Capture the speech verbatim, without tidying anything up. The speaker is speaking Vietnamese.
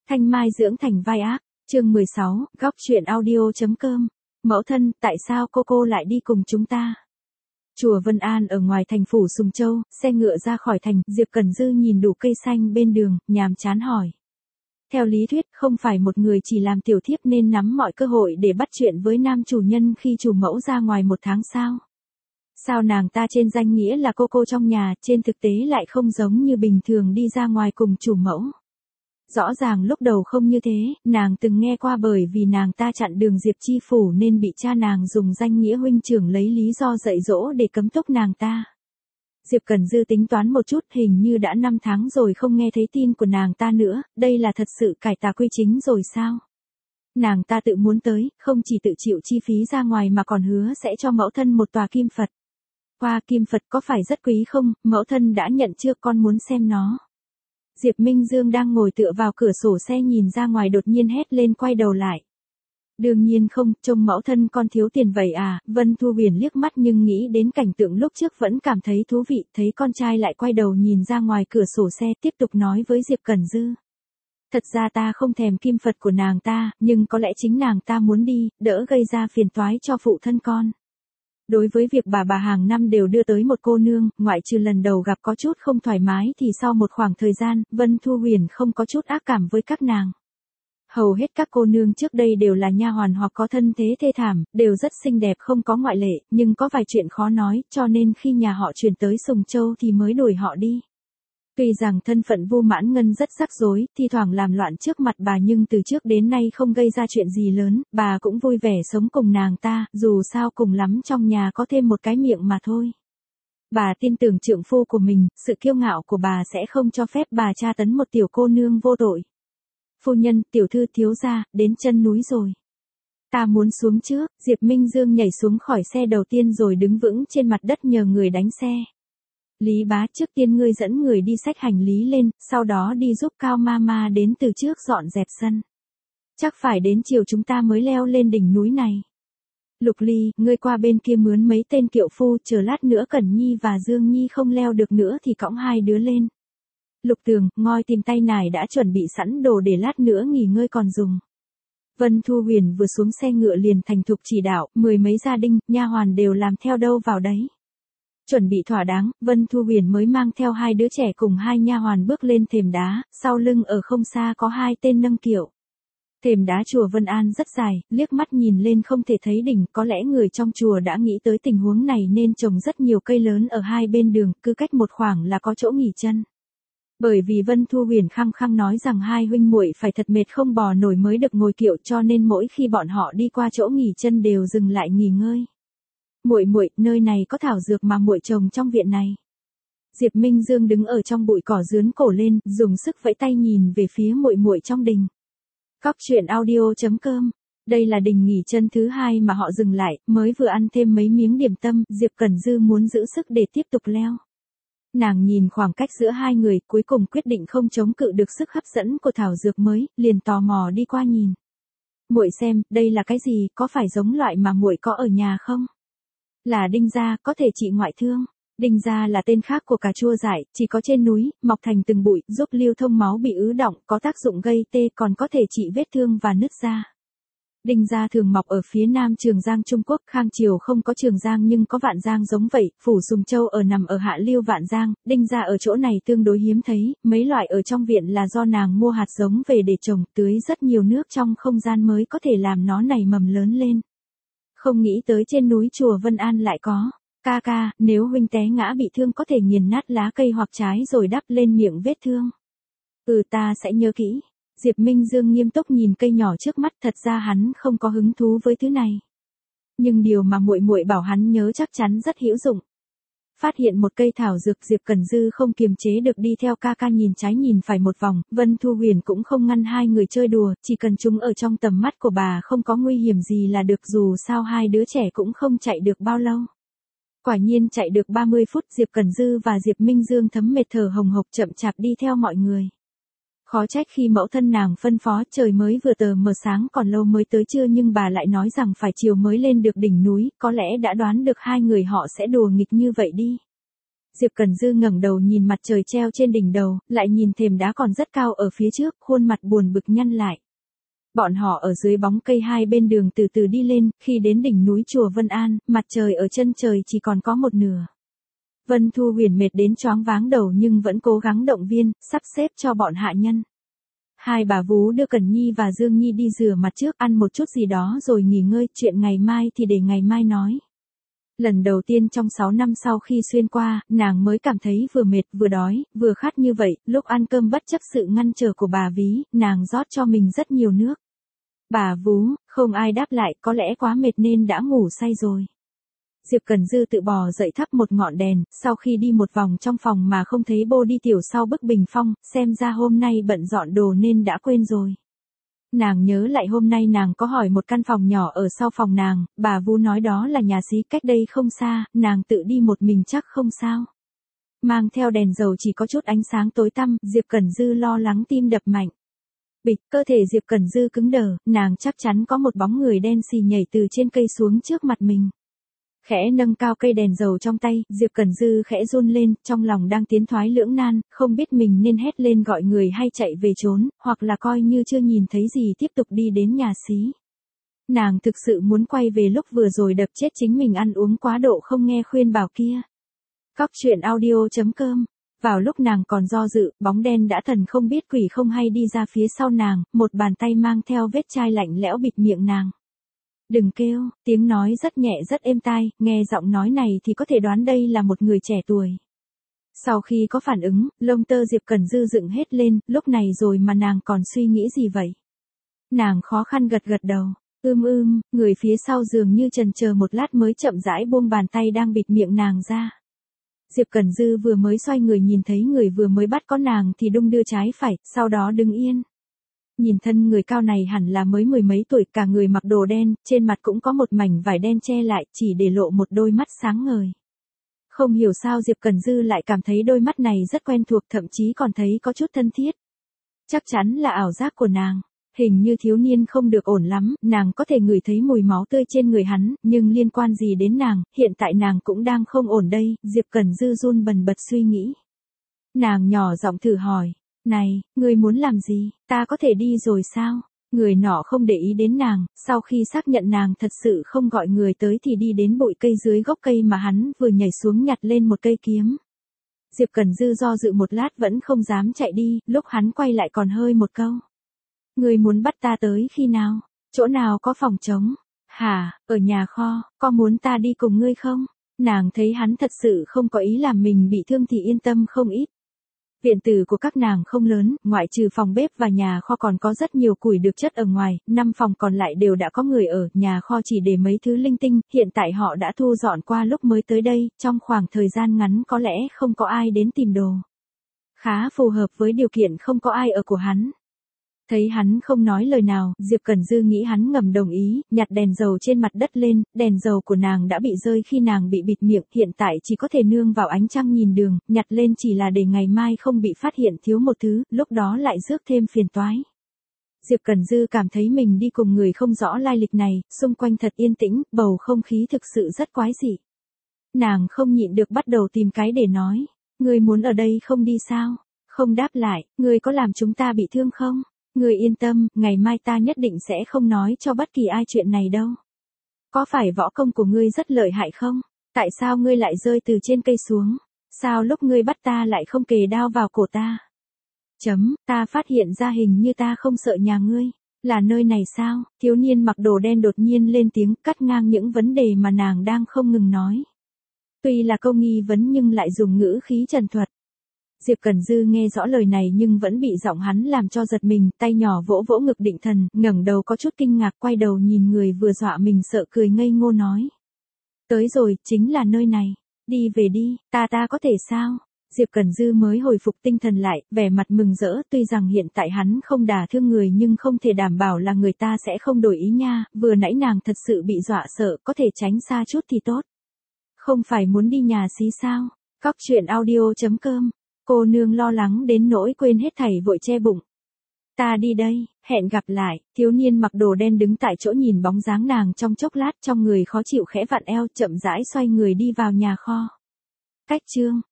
Thanh Mai dưỡng thành vai ác, chương mười sáu, góc truyện audio.com. Mẫu thân, tại sao cô cô lại đi cùng chúng ta? Chùa Vân An ở ngoài thành phủ Sùng Châu, xe ngựa ra khỏi thành, Diệp Cẩn Dư nhìn đủ cây xanh bên đường, nhàm chán hỏi. Theo lý thuyết, không phải một người chỉ làm tiểu thiếp nên nắm mọi cơ hội để bắt chuyện với nam chủ nhân khi chủ mẫu ra ngoài một tháng sao? Sao nàng ta trên danh nghĩa là cô cô trong nhà, trên thực tế lại không giống như bình thường đi ra ngoài cùng chủ mẫu? Rõ ràng lúc đầu không như thế, nàng từng nghe qua bởi vì nàng ta chặn đường Diệp Chi Phủ nên bị cha nàng dùng danh nghĩa huynh trưởng lấy lý do dạy dỗ để cấm túc nàng ta. Diệp Cẩn Dư tính toán một chút, hình như đã năm tháng rồi không nghe thấy tin của nàng ta nữa, đây là thật sự cải tà quy chính rồi sao? Nàng ta tự muốn tới, không chỉ tự chịu chi phí ra ngoài mà còn hứa sẽ cho mẫu thân một tòa kim Phật. Qua kim Phật có phải rất quý không, mẫu thân đã nhận chưa, con muốn xem nó. Diệp Minh Dương đang ngồi tựa vào cửa sổ xe nhìn ra ngoài đột nhiên hét lên quay đầu lại. Đương nhiên không, trông mẫu thân con thiếu tiền vậy à, Vân Thu Huyền liếc mắt nhưng nghĩ đến cảnh tượng lúc trước vẫn cảm thấy thú vị, thấy con trai lại quay đầu nhìn ra ngoài cửa sổ xe tiếp tục nói với Diệp Cẩn Dư. Thật ra ta không thèm kim Phật của nàng ta, nhưng có lẽ chính nàng ta muốn đi, đỡ gây ra phiền toái cho phụ thân con. Đối với việc bà bà hàng năm đều đưa tới một cô nương, ngoại trừ lần đầu gặp có chút không thoải mái thì sau một khoảng thời gian, Vân Thu Huyền không có chút ác cảm với các nàng. Hầu hết các cô nương trước đây đều là nha hoàn hoặc có thân thế thê thảm, đều rất xinh đẹp không có ngoại lệ, nhưng có vài chuyện khó nói, cho nên khi nhà họ chuyển tới Sùng Châu thì mới đuổi họ đi. Tuy rằng thân phận Vu Mãn Ngân rất rắc rối, thi thoảng làm loạn trước mặt bà nhưng từ trước đến nay không gây ra chuyện gì lớn, bà cũng vui vẻ sống cùng nàng ta, dù sao cùng lắm trong nhà có thêm một cái miệng mà thôi. Bà tin tưởng trượng phu của mình, sự kiêu ngạo của bà sẽ không cho phép bà tra tấn một tiểu cô nương vô tội. Phu nhân, tiểu thư thiếu gia, đến chân núi rồi. Ta muốn xuống trước, Diệp Minh Dương nhảy xuống khỏi xe đầu tiên rồi đứng vững trên mặt đất nhờ người đánh xe. Lý bá, trước tiên ngươi dẫn người đi xách hành lý lên, sau đó đi giúp Cao Mama đến từ trước dọn dẹp sân. Chắc phải đến chiều chúng ta mới leo lên đỉnh núi này. Lục Ly, ngươi qua bên kia mướn mấy tên kiệu phu, chờ lát nữa Cẩn Nhi và Dương Nhi không leo được nữa thì cõng hai đứa lên. Lục Tường, ngoi tìm tay nải đã chuẩn bị sẵn đồ để lát nữa nghỉ ngơi còn dùng. Vân Thu Huyền vừa xuống xe ngựa liền thành thục chỉ đạo, mười mấy gia đình, nha hoàn đều làm theo đâu vào đấy. Chuẩn bị thỏa đáng, Vân Thu Huyền mới mang theo hai đứa trẻ cùng hai nha hoàn bước lên thềm đá, sau lưng ở không xa có hai tên nâng kiệu. Thềm đá chùa Vân An rất dài, liếc mắt nhìn lên không thể thấy đỉnh, có lẽ người trong chùa đã nghĩ tới tình huống này nên trồng rất nhiều cây lớn ở hai bên đường, cứ cách một khoảng là có chỗ nghỉ chân. Bởi vì Vân Thu Huyền khăng khăng nói rằng hai huynh muội phải thật mệt không bò nổi mới được ngồi kiệu, cho nên mỗi khi bọn họ đi qua chỗ nghỉ chân đều dừng lại nghỉ ngơi. Muội muội, nơi này có thảo dược mà muội trồng trong viện này. Diệp Minh Dương đứng ở trong bụi cỏ dướn cổ lên, dùng sức vẫy tay nhìn về phía muội muội trong đình. Góc truyện audio.com. Đây là đình nghỉ chân thứ hai mà họ dừng lại, mới vừa ăn thêm mấy miếng điểm tâm, Diệp Cẩn Dư muốn giữ sức để tiếp tục leo. Nàng nhìn khoảng cách giữa hai người, cuối cùng quyết định không chống cự được sức hấp dẫn của thảo dược mới, liền tò mò đi qua nhìn. Muội xem, đây là cái gì, có phải giống loại mà muội có ở nhà không? Là đinh gia, có thể trị ngoại thương. Đinh gia là tên khác của cà chua dại, chỉ có trên núi, mọc thành từng bụi, giúp lưu thông máu bị ứ đọng, có tác dụng gây tê, còn có thể trị vết thương và nứt da. Đinh gia thường mọc ở phía nam Trường Giang Trung Quốc, Khang Triều không có Trường Giang nhưng có Vạn Giang giống vậy, phủ Sùng Châu ở nằm ở hạ lưu Vạn Giang, đinh gia ở chỗ này tương đối hiếm thấy, mấy loại ở trong viện là do nàng mua hạt giống về để trồng, tưới rất nhiều nước trong không gian mới có thể làm nó nảy mầm lớn lên. Không nghĩ tới trên núi chùa Vân An lại có. Ca ca, nếu huynh té ngã bị thương có thể nghiền nát lá cây hoặc trái rồi đắp lên miệng vết thương. Ừ, ta sẽ nhớ kỹ. Diệp Minh Dương nghiêm túc nhìn cây nhỏ trước mắt, thật ra hắn không có hứng thú với thứ này. Nhưng điều mà muội muội bảo hắn nhớ chắc chắn rất hữu dụng. Phát hiện một cây thảo dược, Diệp Cẩn Dư không kiềm chế được đi theo ca ca nhìn trái nhìn phải một vòng, Vân Thu Huyền cũng không ngăn hai người chơi đùa, chỉ cần chúng ở trong tầm mắt của bà không có nguy hiểm gì là được, dù sao hai đứa trẻ cũng không chạy được bao lâu. Quả nhiên chạy được ba mươi phút, Diệp Cẩn Dư và Diệp Minh Dương thấm mệt thở hồng hộc chậm chạp đi theo mọi người. Khó trách khi mẫu thân nàng phân phó trời mới vừa tờ mờ sáng còn lâu mới tới trưa nhưng bà lại nói rằng phải chiều mới lên được đỉnh núi, có lẽ đã đoán được hai người họ sẽ đùa nghịch như vậy đi. Diệp Cẩn Dư ngẩng đầu nhìn mặt trời treo trên đỉnh đầu, lại nhìn thềm đá còn rất cao ở phía trước, khuôn mặt buồn bực nhăn lại. Bọn họ ở dưới bóng cây hai bên đường từ từ đi lên, khi đến đỉnh núi chùa Vân An, mặt trời ở chân trời chỉ còn có một nửa. Vân Thu Huyền mệt đến choáng váng đầu nhưng vẫn cố gắng động viên, sắp xếp cho bọn hạ nhân. Hai bà vú đưa Cẩn Nhi và Dương Nhi đi rửa mặt trước, ăn một chút gì đó rồi nghỉ ngơi, chuyện ngày mai thì để ngày mai nói. Lần đầu tiên trong sáu năm sau khi xuyên qua, nàng mới cảm thấy vừa mệt, vừa đói, vừa khát như vậy, lúc ăn cơm bất chấp sự ngăn trở của bà Ví, nàng rót cho mình rất nhiều nước. Bà vú, không ai đáp lại, có lẽ quá mệt nên đã ngủ say rồi. Diệp Cẩn Dư tự bò dậy thắp một ngọn đèn, sau khi đi một vòng trong phòng mà không thấy bô đi tiểu sau bức bình phong, xem ra hôm nay bận dọn đồ nên đã quên rồi. Nàng nhớ lại hôm nay nàng có hỏi một căn phòng nhỏ ở sau phòng nàng, bà vú nói đó là nhà xí cách đây không xa, nàng tự đi một mình chắc không sao. Mang theo đèn dầu chỉ có chút ánh sáng tối tăm, Diệp Cẩn Dư lo lắng tim đập mạnh. Bịch, cơ thể Diệp Cẩn Dư cứng đờ, nàng chắc chắn có một bóng người đen xì nhảy từ trên cây xuống trước mặt mình. Khẽ nâng cao cây đèn dầu trong tay, Diệp Cẩn Dư khẽ run lên, trong lòng đang tiến thoái lưỡng nan, không biết mình nên hét lên gọi người hay chạy về trốn, hoặc là coi như chưa nhìn thấy gì tiếp tục đi đến nhà xí. Nàng thực sự muốn quay về lúc vừa rồi đập chết chính mình ăn uống quá độ không nghe khuyên bảo kia. Cóc truyện audio chấm com. Vào lúc nàng còn do dự, bóng đen đã thần không biết quỷ không hay đi ra phía sau nàng, một bàn tay mang theo vết chai lạnh lẽo bịt miệng nàng. Đừng kêu, tiếng nói rất nhẹ rất êm tai, nghe giọng nói này thì có thể đoán đây là một người trẻ tuổi. Sau khi có phản ứng, lông tơ Diệp Cẩn Dư dựng hết lên, lúc này rồi mà nàng còn suy nghĩ gì vậy? Nàng khó khăn gật gật đầu, ưm ưm, người phía sau dường như chần chờ một lát mới chậm rãi buông bàn tay đang bịt miệng nàng ra. Diệp Cẩn Dư vừa mới xoay người nhìn thấy người vừa mới bắt có nàng thì đung đưa trái phải, sau đó đứng yên. Nhìn thân người cao này hẳn là mới mười mấy tuổi, cả người mặc đồ đen, trên mặt cũng có một mảnh vải đen che lại, chỉ để lộ một đôi mắt sáng ngời. Không hiểu sao Diệp Cẩn Dư lại cảm thấy đôi mắt này rất quen thuộc, thậm chí còn thấy có chút thân thiết. Chắc chắn là ảo giác của nàng. Hình như thiếu niên không được ổn lắm, nàng có thể ngửi thấy mùi máu tươi trên người hắn, nhưng liên quan gì đến nàng, hiện tại nàng cũng đang không ổn đây, Diệp Cẩn Dư run bần bật suy nghĩ. Nàng nhỏ giọng thử hỏi, này, ngươi muốn làm gì, ta có thể đi rồi sao? Người nọ không để ý đến nàng, sau khi xác nhận nàng thật sự không gọi người tới thì đi đến bụi cây dưới gốc cây mà hắn vừa nhảy xuống nhặt lên một cây kiếm. Diệp Cẩn Dư do dự một lát vẫn không dám chạy đi, lúc hắn quay lại còn hơi một câu. Ngươi muốn bắt ta tới khi nào? Chỗ nào có phòng trống? Hả, ở nhà kho, có muốn ta đi cùng ngươi không? Nàng thấy hắn thật sự không có ý làm mình bị thương thì yên tâm không ít. Viện tử của các nàng không lớn, ngoại trừ phòng bếp và nhà kho còn có rất nhiều củi được chất ở ngoài, năm phòng còn lại đều đã có người ở, nhà kho chỉ để mấy thứ linh tinh, hiện tại họ đã thu dọn qua lúc mới tới đây, trong khoảng thời gian ngắn có lẽ không có ai đến tìm đồ. Khá phù hợp với điều kiện không có ai ở của hắn. Thấy hắn không nói lời nào, Diệp Cẩn Dư nghĩ hắn ngầm đồng ý, nhặt đèn dầu trên mặt đất lên, đèn dầu của nàng đã bị rơi khi nàng bị bịt miệng, hiện tại chỉ có thể nương vào ánh trăng nhìn đường, nhặt lên chỉ là để ngày mai không bị phát hiện thiếu một thứ, lúc đó lại rước thêm phiền toái. Diệp Cẩn Dư cảm thấy mình đi cùng người không rõ lai lịch này, xung quanh thật yên tĩnh, bầu không khí thực sự rất quái dị. Nàng không nhịn được bắt đầu tìm cái để nói, ngươi muốn ở đây không đi sao? Không đáp lại, ngươi có làm chúng ta bị thương không? Ngươi yên tâm, ngày mai ta nhất định sẽ không nói cho bất kỳ ai chuyện này đâu. Có phải võ công của ngươi rất lợi hại không? Tại sao ngươi lại rơi từ trên cây xuống? Sao lúc ngươi bắt ta lại không kề đao vào cổ ta? Chấm, ta phát hiện ra hình như ta không sợ nhà ngươi. Là nơi này sao? Thiếu niên mặc đồ đen đột nhiên lên tiếng cắt ngang những vấn đề mà nàng đang không ngừng nói. Tuy là câu nghi vấn nhưng lại dùng ngữ khí trần thuật. Diệp Cẩn Dư nghe rõ lời này nhưng vẫn bị giọng hắn làm cho giật mình, tay nhỏ vỗ vỗ ngực định thần, ngẩng đầu có chút kinh ngạc quay đầu nhìn người vừa dọa mình sợ cười ngây ngô nói. Tới rồi, chính là nơi này. Đi về đi, ta ta có thể sao? Diệp Cẩn Dư mới hồi phục tinh thần lại, vẻ mặt mừng rỡ, tuy rằng hiện tại hắn không đả thương người nhưng không thể đảm bảo là người ta sẽ không đổi ý nha, vừa nãy nàng thật sự bị dọa sợ, có thể tránh xa chút thì tốt. Không phải muốn đi nhà xí sao? Cóc truyện audio chấm com. Cô nương lo lắng đến nỗi quên hết thảy vội che bụng. Ta đi đây, hẹn gặp lại, thiếu niên mặc đồ đen đứng tại chỗ nhìn bóng dáng nàng trong chốc lát trong người khó chịu khẽ vặn eo chậm rãi xoay người đi vào nhà kho. Cách chương.